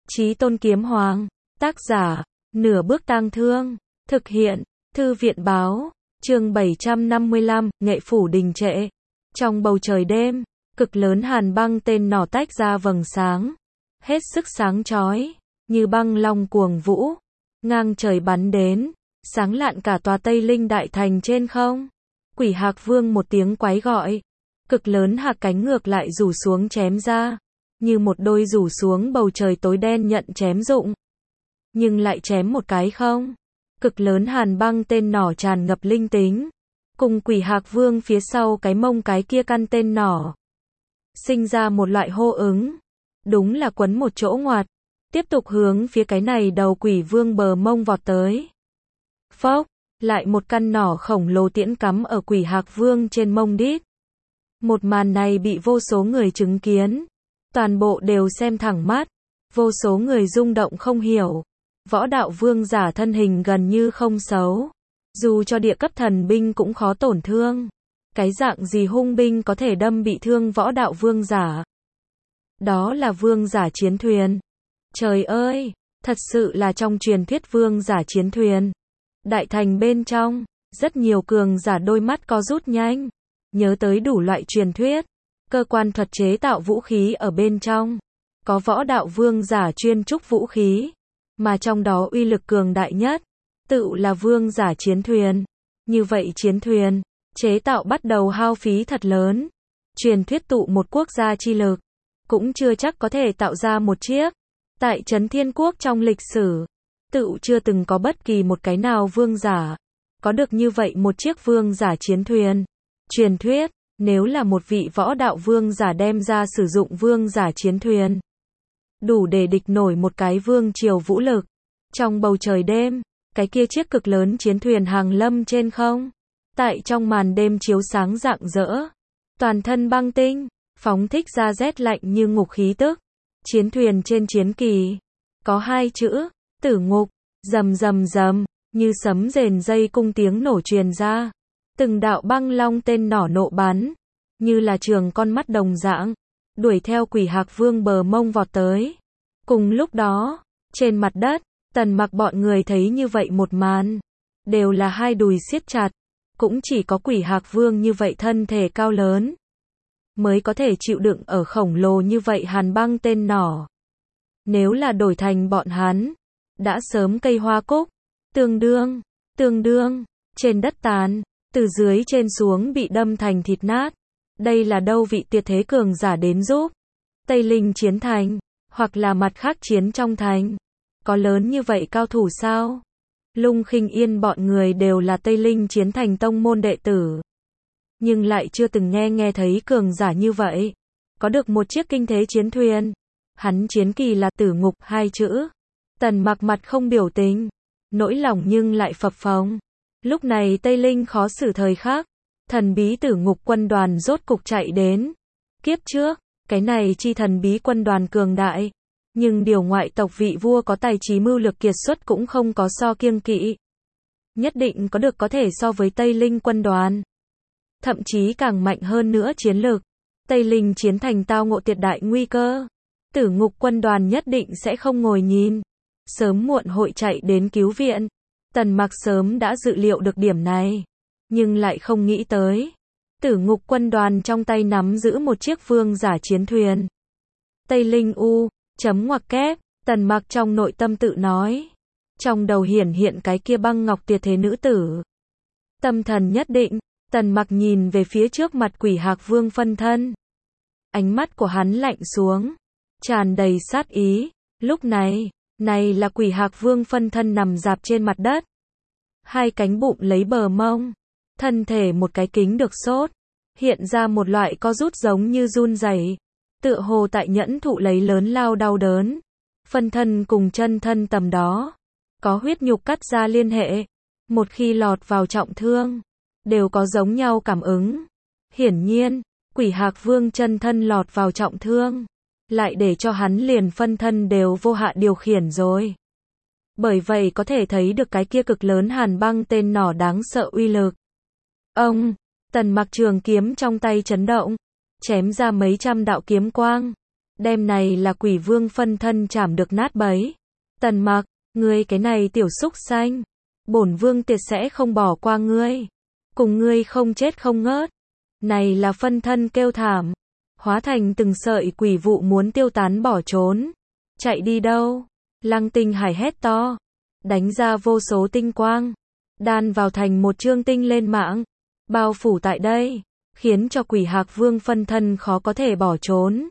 Chí Tôn Kiếm Hoàng. Tác giả, Nửa Bước Tang Thương. Thực hiện, Thư viện Báo. Chương 755, Nghệ Phủ Đình Trệ. Trong bầu trời đêm, cực lớn hàn băng tên nỏ tách ra vầng sáng. Hết sức sáng chói, như băng long cuồng vũ. Ngang trời bắn đến, sáng lạn cả tòa Tây Linh Đại Thành trên không. Quỷ Hạc Vương một tiếng quái gọi. Cực lớn hạc cánh ngược lại rủ xuống chém ra. Như một đôi rủ xuống bầu trời tối đen nhận chém dụng. Nhưng lại chém một cái không. Cực lớn hàn băng tên nỏ tràn ngập linh tính. Cùng Quỷ Hạc Vương phía sau cái mông cái kia căn tên nỏ. Sinh ra một loại hô ứng. Đúng là quấn một chỗ ngoặt. Tiếp tục hướng phía cái này đầu quỷ vương bờ mông vọt tới. Phốc, lại một căn nỏ khổng lồ tiễn cắm ở Quỷ Hạc Vương trên mông đít. Một màn này bị vô số người chứng kiến. Toàn bộ đều xem thẳng mắt. Vô số người rung động không hiểu. Võ đạo vương giả thân hình gần như không xấu. Dù cho địa cấp thần binh cũng khó tổn thương. Cái dạng gì hung binh có thể đâm bị thương võ đạo vương giả? Đó là vương giả chiến thuyền. Trời ơi, thật sự là trong truyền thuyết vương giả chiến thuyền. Đại thành bên trong, rất nhiều cường giả đôi mắt co rút nhanh. Nhớ tới đủ loại truyền thuyết. Cơ quan thuật chế tạo vũ khí ở bên trong. Có võ đạo vương giả chuyên trúc vũ khí. Mà trong đó uy lực cường đại nhất, tự là vương giả chiến thuyền. Như vậy chiến thuyền, chế tạo bắt đầu hao phí thật lớn. Truyền thuyết tụ một quốc gia chi lực, cũng chưa chắc có thể tạo ra một chiếc. Tại Trấn Thiên Quốc trong lịch sử, tự chưa từng có bất kỳ một cái nào vương giả có được như vậy một chiếc vương giả chiến thuyền. Truyền thuyết, nếu là một vị võ đạo vương giả đem ra sử dụng vương giả chiến thuyền, đủ để địch nổi một cái vương triều vũ lực. Trong bầu trời đêm, cái kia chiếc cực lớn chiến thuyền hàng lâm trên không. Tại trong màn đêm chiếu sáng rạng rỡ, toàn thân băng tinh, phóng thích ra rét lạnh như ngục khí tức. Chiến thuyền trên chiến kỳ, có hai chữ, tử ngục, rầm rầm rầm, như sấm rền dây cung tiếng nổ truyền ra. Từng đạo băng long tên nỏ nộ bắn, như là trường con mắt đồng dạng, đuổi theo Quỷ Hạc Vương bờ mông vọt tới. Cùng lúc đó, trên mặt đất, Tần Mặc bọn người thấy như vậy một màn, đều là hai đùi siết chặt, cũng chỉ có Quỷ Hạc Vương như vậy thân thể cao lớn, mới có thể chịu đựng ở khổng lồ như vậy hàn băng tên nỏ. Nếu là đổi thành bọn hắn, đã sớm cây hoa cúc, tương đương, trên đất tàn, từ dưới trên xuống bị đâm thành thịt nát. Đây là đâu vị tuyệt thế cường giả đến giúp? Tây Linh chiến thành, hoặc là mặt khác chiến trong thành. Có lớn như vậy cao thủ sao? Lung Khinh Yên bọn người đều là Tây Linh chiến thành tông môn đệ tử. Nhưng lại chưa từng nghe thấy cường giả như vậy. Có được một chiếc kinh thế chiến thuyền. Hắn chiến kỳ là tử ngục hai chữ. Tần Mặc mặt không biểu tình. Nỗi lòng nhưng lại phập phồng. Lúc này Tây Linh khó xử thời khắc. Thần bí tử ngục quân đoàn rốt cục chạy đến. Kiếp trước, cái này chi thần bí quân đoàn cường đại. Nhưng điều ngoại tộc vị vua có tài trí mưu lược kiệt xuất cũng không có so kiêng kỵ. Nhất định có được có thể so với Tây Linh quân đoàn. Thậm chí càng mạnh hơn nữa chiến lược. Tây Linh chiến thành tao ngộ tuyệt đại nguy cơ. Tử ngục quân đoàn nhất định sẽ không ngồi nhìn. Sớm muộn hội chạy đến cứu viện. Tần Mặc sớm đã dự liệu được điểm này. Nhưng lại không nghĩ tới. Tử ngục quân đoàn trong tay nắm giữ một chiếc vương giả chiến thuyền. Tây Linh ngoặc kép, Tần Mặc trong nội tâm tự nói. Trong đầu hiển hiện cái kia băng ngọc tuyệt thế nữ tử. Tâm thần nhất định, Tần Mặc nhìn về phía trước mặt Quỷ Hạc Vương phân thân. Ánh mắt của hắn lạnh xuống, tràn đầy sát ý. Lúc này là Quỷ Hạc Vương phân thân nằm rạp trên mặt đất. Hai cánh bụng lấy bờ mông. Thân thể một cái kính được sốt. Hiện ra một loại co rút giống như run rẩy. Tựa hồ tại nhẫn thụ lấy lớn lao đau đớn. Phân thân cùng chân thân tầm đó. Có huyết nhục cắt ra liên hệ. Một khi lọt vào trọng thương. Đều có giống nhau cảm ứng. Hiển nhiên, Quỷ Hạc Vương chân thân lọt vào trọng thương. Lại để cho hắn liền phân thân đều vô hạ điều khiển rồi. Bởi vậy có thể thấy được cái kia cực lớn hàn băng tên nỏ đáng sợ uy lực. Ông, Tần Mặc trường kiếm trong tay chấn động. Chém ra mấy trăm đạo kiếm quang. Đêm này là quỷ vương phân thân chảm được nát bấy. Tần Mặc, ngươi cái này tiểu súc sanh, bổn vương tuyệt sẽ không bỏ qua ngươi, cùng ngươi không chết không ngớt. Này là phân thân kêu thảm, hóa thành từng sợi quỷ vụ muốn tiêu tán bỏ trốn. Chạy đi đâu? Lăng Tinh Hải hét to, đánh ra vô số tinh quang, đan vào thành một chương tinh lên mạng, bao phủ tại đây, khiến cho quỷ hạc vương phân thân khó có thể bỏ trốn.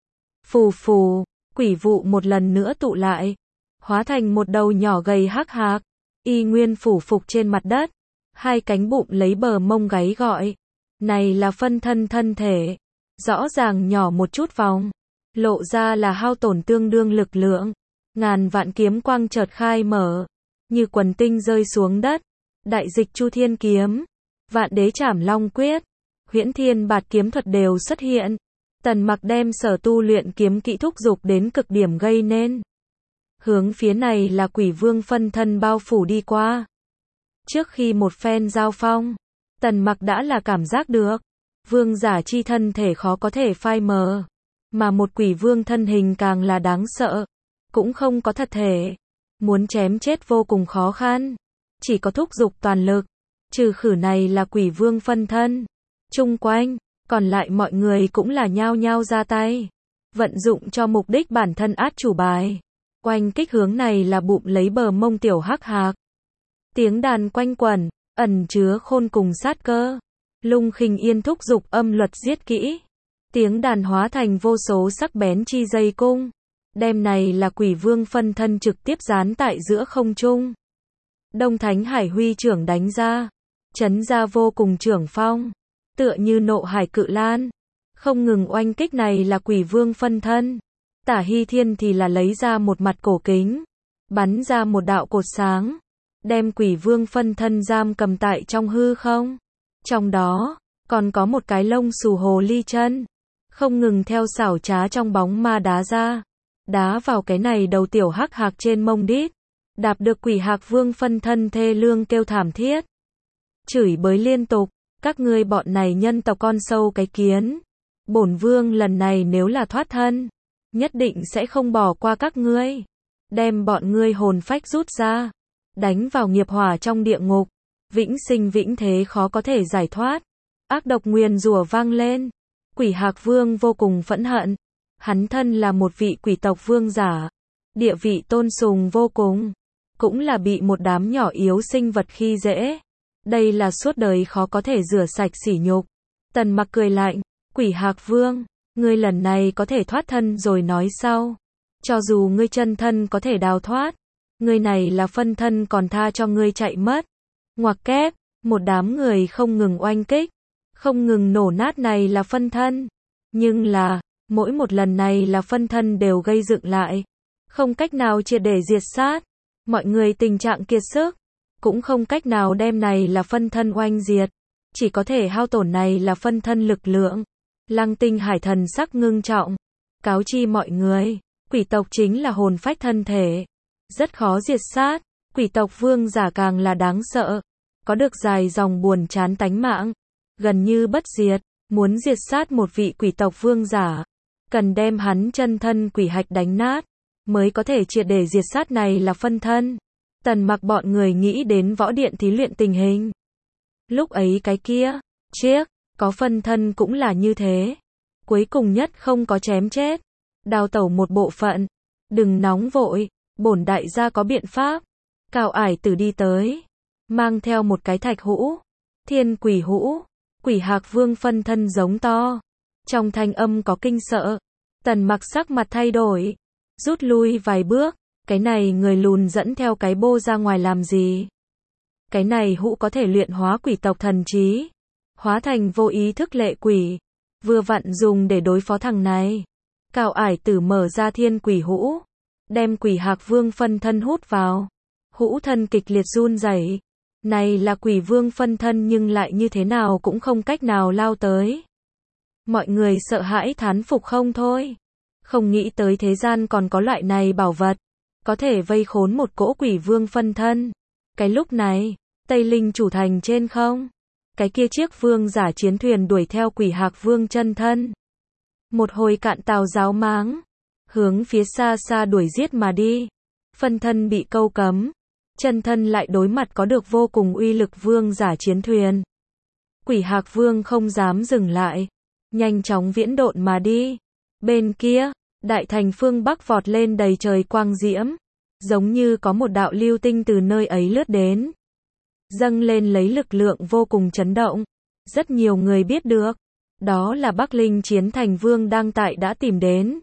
Phù phù, quỷ vụ một lần nữa tụ lại, hóa thành một đầu nhỏ gầy hắc hạc, y nguyên phủ phục trên mặt đất, hai cánh bụng lấy bờ mông gáy gọi. Này là phân thân thân thể, rõ ràng nhỏ một chút vòng, lộ ra là hao tổn tương đương lực lượng. Ngàn vạn kiếm quang chợt khai mở, như quần tinh rơi xuống đất. Đại dịch Chu Thiên kiếm, Vạn Đế Trảm Long quyết, Huyễn Thiên Bạt kiếm thuật đều xuất hiện. Tần Mặc đem sở tu luyện kiếm kỹ thúc dục đến cực điểm gây nên. Hướng phía này là quỷ vương phân thân bao phủ đi qua. Trước khi một phen giao phong, Tần Mặc đã là cảm giác được, vương giả chi thân thể khó có thể phai mờ, mà một quỷ vương thân hình càng là đáng sợ, cũng không có thật thể, muốn chém chết vô cùng khó khăn, chỉ có thúc dục toàn lực, trừ khử này là quỷ vương phân thân. Chung quanh, còn lại mọi người cũng là nhao nhao ra tay, vận dụng cho mục đích bản thân át chủ bài. Oanh kích hướng này là bụng lấy bờ mông tiểu hắc hạc. Tiếng đàn quanh quẩn, ẩn chứa khôn cùng sát cơ. Lung Khinh Yên thúc dục âm luật giết kỹ. Tiếng đàn hóa thành vô số sắc bén chi dây cung. Đêm này là quỷ vương phân thân trực tiếp dán tại giữa không trung. Đông Thánh Hải huy trưởng đánh ra, chấn ra vô cùng trưởng phong, tựa như nộ hải cự lan, không ngừng oanh kích này là quỷ vương phân thân. Tả Hy Thiên thì là lấy ra một mặt cổ kính, bắn ra một đạo cột sáng, đem quỷ vương phân thân giam cầm tại trong hư không. Trong đó, còn có một cái lông xù hồ ly chân, không ngừng theo xảo trá trong bóng ma đá ra, đá vào cái này đầu tiểu hắc hạc trên mông đít, đạp được quỷ hạc vương phân thân thê lương kêu thảm thiết. Chửi bới liên tục, các ngươi bọn này nhân tộc con sâu cái kiến. Bổn vương lần này nếu là thoát thân, nhất định sẽ không bỏ qua các ngươi. Đem bọn ngươi hồn phách rút ra, đánh vào nghiệp hỏa trong địa ngục, vĩnh sinh vĩnh thế khó có thể giải thoát. Ác độc nguyền rủa vang lên, quỷ hạc vương vô cùng phẫn hận. Hắn thân là một vị quỷ tộc vương giả, địa vị tôn sùng vô cùng, cũng là bị một đám nhỏ yếu sinh vật khi dễ. Đây là suốt đời khó có thể rửa sạch sỉ nhục. Tần Mặc cười lạnh, quỷ hạc vương, ngươi lần này có thể thoát thân rồi nói sau. Cho dù ngươi chân thân có thể đào thoát, ngươi này là phân thân còn tha cho ngươi chạy mất. Ngoặc kép, một đám người không ngừng oanh kích, không ngừng nổ nát này là phân thân. Nhưng là, mỗi một lần này là phân thân đều gây dựng lại, không cách nào triệt để diệt sát. Mọi người tình trạng kiệt sức, cũng không cách nào đem này là phân thân oanh diệt, chỉ có thể hao tổn này là phân thân lực lượng. Lăng Tinh Hải thần sắc ngưng trọng, cáo chi mọi người, quỷ tộc chính là hồn phách thân thể, rất khó diệt sát, quỷ tộc vương giả càng là đáng sợ, có được dài dòng buồn chán tánh mạng, gần như bất diệt. Muốn diệt sát một vị quỷ tộc vương giả, cần đem hắn chân thân quỷ hạch đánh nát, mới có thể triệt để diệt sát này là phân thân. Tần Mặc bọn người nghĩ đến võ điện thí luyện tình hình. Lúc ấy cái kia, chiếc, có phân thân cũng là như thế. Cuối cùng nhất không có chém chết, đào tẩu một bộ phận. Đừng nóng vội, bổn đại gia có biện pháp. Cao Ải Tử đi tới, mang theo một cái thạch hũ, thiên quỷ hũ. Quỷ hạc vương phân thân giống to, trong thanh âm có kinh sợ. Tần Mặc sắc mặt thay đổi, rút lui vài bước. Cái này người lùn dẫn theo cái bô ra ngoài làm gì? Cái này hũ có thể luyện hóa quỷ tộc thần trí, hóa thành vô ý thức lệ quỷ, vừa vặn dùng để đối phó thằng này. Cao Ải Tử mở ra thiên quỷ hũ, đem quỷ hạc vương phân thân hút vào. Hũ thân kịch liệt run rẩy. Này là quỷ vương phân thân nhưng lại như thế nào cũng không cách nào lao tới. Mọi người sợ hãi thán phục không thôi. Không nghĩ tới thế gian còn có loại này bảo vật, có thể vây khốn một cỗ quỷ vương phân thân. Cái lúc này, Tây Linh chủ thành trên không, cái kia chiếc vương giả chiến thuyền đuổi theo quỷ hạc vương chân thân. một hồi cạn tàu giáo máng, hướng phía xa xa đuổi giết mà đi. Phân thân bị câu cấm, chân thân lại đối mặt có được vô cùng uy lực vương giả chiến thuyền. Quỷ Hạc Vương không dám dừng lại, nhanh chóng viễn độn mà đi. Bên kia, đại thành phương Bắc vọt lên đầy trời quang diễm, giống như có một đạo lưu tinh từ nơi ấy lướt đến, dâng lên lấy lực lượng vô cùng chấn động. Rất nhiều người biết được, đó là Bắc Linh Chiến Thành Vương đang tại đã tìm đến.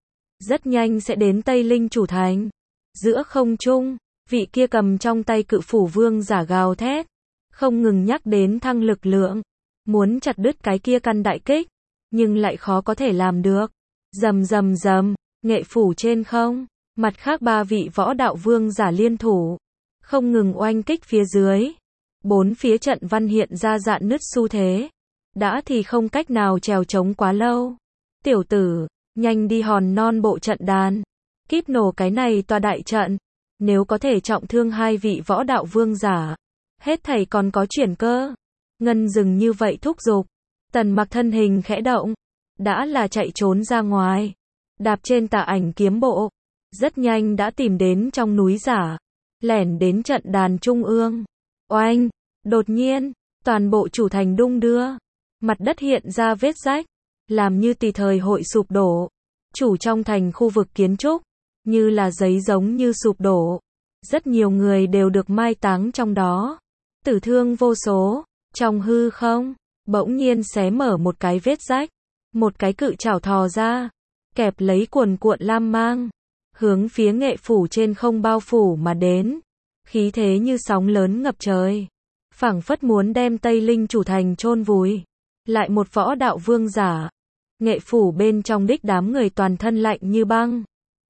Rất nhanh sẽ đến Tây Linh chủ thành. Giữa không trung, vị kia cầm trong tay cự phủ vương giả gào thét, không ngừng nhắc đến thăng lực lượng, muốn chặt đứt cái kia căn đại kích, nhưng lại khó có thể làm được. Rầm rầm rầm, nghệ phủ trên không, mặt khác ba vị võ đạo vương giả liên thủ, không ngừng oanh kích phía dưới. Bốn phía trận văn hiện ra rạn nứt xu thế, đã thì không cách nào trèo trống quá lâu. Tiểu tử, nhanh đi hòn non bộ trận đàn, kíp nổ cái này tòa đại trận, nếu có thể trọng thương hai vị võ đạo vương giả, hết thảy còn có chuyển cơ. Ngân dừng như vậy thúc giục, Tần Mặc thân hình khẽ động, đã là chạy trốn ra ngoài, đạp trên tà ảnh kiếm bộ, rất nhanh đã tìm đến trong núi giả, lẻn đến trận đàn trung ương. Oanh, đột nhiên, toàn bộ chủ thành đung đưa, mặt đất hiện ra vết rách, làm như tùy thời hội sụp đổ. Chủ trong thành khu vực kiến trúc, như là giấy giống như sụp đổ. Rất nhiều người đều được mai táng trong đó, tử thương vô số. Trong hư không, bỗng nhiên xé mở một cái vết rách, một cái cự chảo thò ra, kẹp lấy cuồn cuộn lam mang, hướng phía nghệ phủ trên không bao phủ mà đến. Khí thế như sóng lớn ngập trời, phảng phất muốn đem Tây Linh chủ thành chôn vùi. Lại một võ đạo vương giả, nghệ phủ bên trong đích đám người toàn thân lạnh như băng.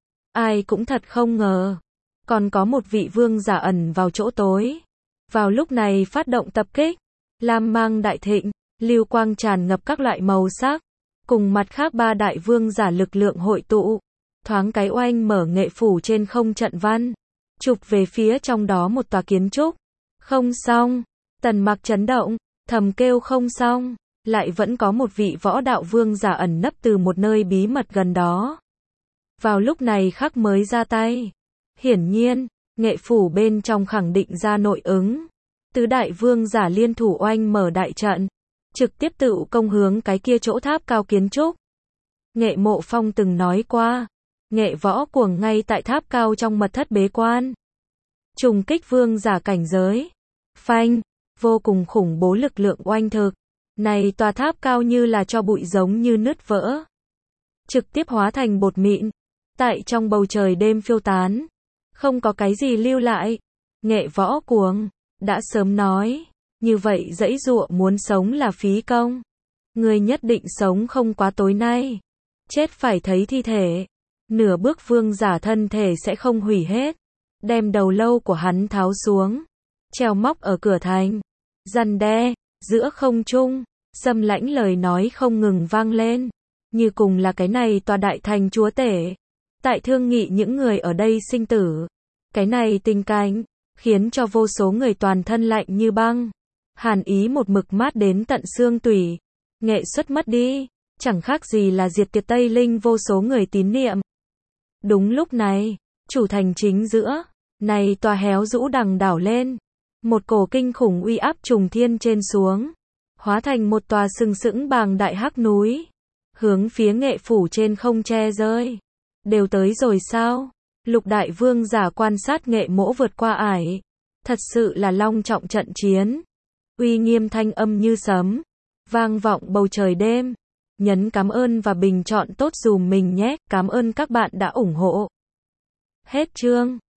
Ai cũng thật không ngờ, còn có một vị vương giả ẩn vào chỗ tối. Vào lúc này phát động tập kích, lam mang đại thịnh, lưu quang tràn ngập các loại màu sắc, cùng mặt khác ba đại vương giả lực lượng hội tụ, thoáng cái oanh mở nghệ phủ trên không trận văn, chụp về phía trong đó một tòa kiến trúc. Không xong, Tần Mặc chấn động, thầm kêu không xong, lại vẫn có một vị võ đạo vương giả ẩn nấp từ một nơi bí mật gần đó. Vào lúc này khắc mới ra tay. Hiển nhiên, nghệ phủ bên trong khẳng định ra nội ứng. Tứ đại vương giả liên thủ oanh mở đại trận, trực tiếp tự công hướng cái kia chỗ tháp cao kiến trúc. Nghệ Mộ Phong từng nói qua, nghệ võ cuồng ngay tại tháp cao trong mật thất bế quan, trùng kích vương giả cảnh giới. Phanh, vô cùng khủng bố lực lượng oanh thực. Này tòa tháp cao như là cho bụi giống như nứt vỡ, trực tiếp hóa thành bột mịn, tại trong bầu trời đêm phiêu tán, không có cái gì lưu lại. Nghệ võ cuồng đã sớm nói, như vậy dãy dụa muốn sống là phí công. Người nhất định sống không quá tối nay, chết phải thấy thi thể. Nửa bước vương giả thân thể sẽ không hủy hết, đem đầu lâu của hắn tháo xuống, treo móc ở cửa thành. Răn đe, giữa không trung, xâm lãnh lời nói không ngừng vang lên, như cùng là cái này tòa đại thành chúa tể tại thương nghị những người ở đây sinh tử. Cái này tình cảnh khiến cho vô số người toàn thân lạnh như băng, hàn ý một mực mát đến tận xương tủy. Nghệ xuất mất đi, chẳng khác gì là diệt tiệt Tây Linh vô số người tín niệm. Đúng lúc này, chủ thành chính giữa, này tòa héo rũ đằng đảo lên, một cổ kinh khủng uy áp trùng thiên trên xuống, hóa thành một tòa sừng sững bàng đại hắc núi, hướng phía nghệ phủ trên không che rơi. Đều tới rồi sao? Lục đại vương giả quan sát nghệ mỗ vượt qua ải, thật sự là long trọng trận chiến. Uy nghiêm thanh âm như sấm, vang vọng bầu trời đêm. Nhấn cảm ơn và bình chọn tốt dùm mình nhé, cảm ơn các bạn đã ủng hộ. Hết chương.